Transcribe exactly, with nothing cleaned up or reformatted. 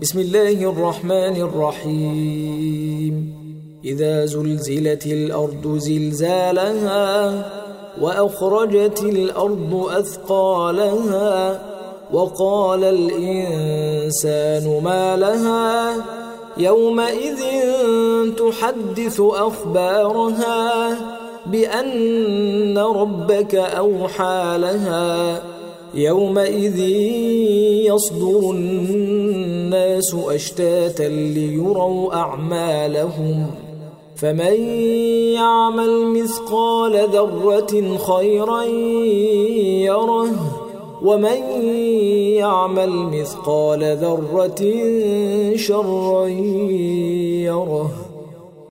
بسم الله الرحمن الرحيم إذا زلزلت الأرض زلزالها وأخرجت الأرض أثقالها وقال الإنسان ما لها يومئذ تحدث أخبارها بأن ربك أوحى لها يومئذ يصدر الناس أشتاتا ليروا أعمالهم فمن يعمل مثقال ذرة خيرا يره ومن يعمل مثقال ذرة شرا يره.